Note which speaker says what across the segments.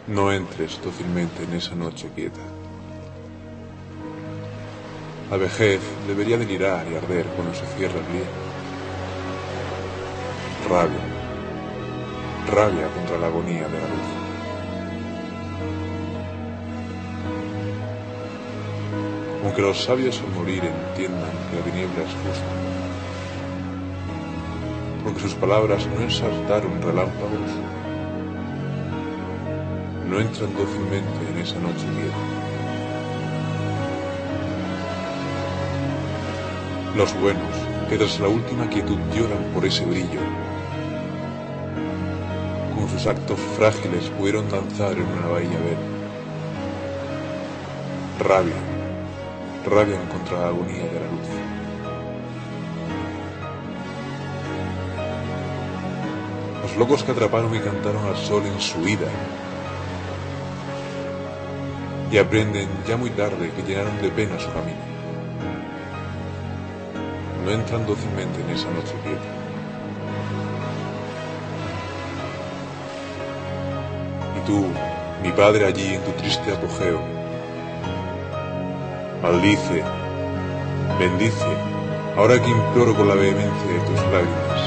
Speaker 1: No entres dócilmente en esa noche quieta. La vejez debería delirar y arder cuando se cierra el día. Rabia, rabia contra la agonía de la luz. Aunque los sabios al morir entiendan que la tiniebla es justa, porque sus palabras no ensartaron relámpagos, no entran dócilmente en esa noche quieta. Los buenos, que tras la última quietud lloran por ese brillo, con sus actos frágiles pudieron danzar en una bahía verde. Rabia, rabia contra la agonía de la luz. Los locos que atraparon y cantaron al sol en su ida, y aprenden ya muy tarde que llenaron de pena su camino, no entran dócilmente en esa noche quieta. Y tú, mi padre allí en tu triste apogeo, maldice, bendice, ahora que imploro con la vehemencia de tus lágrimas.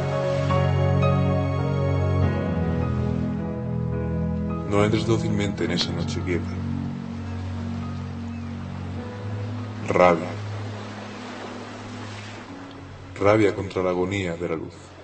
Speaker 1: No entres dócilmente en esa noche quieta. Rabia, rabia contra la agonía de la luz.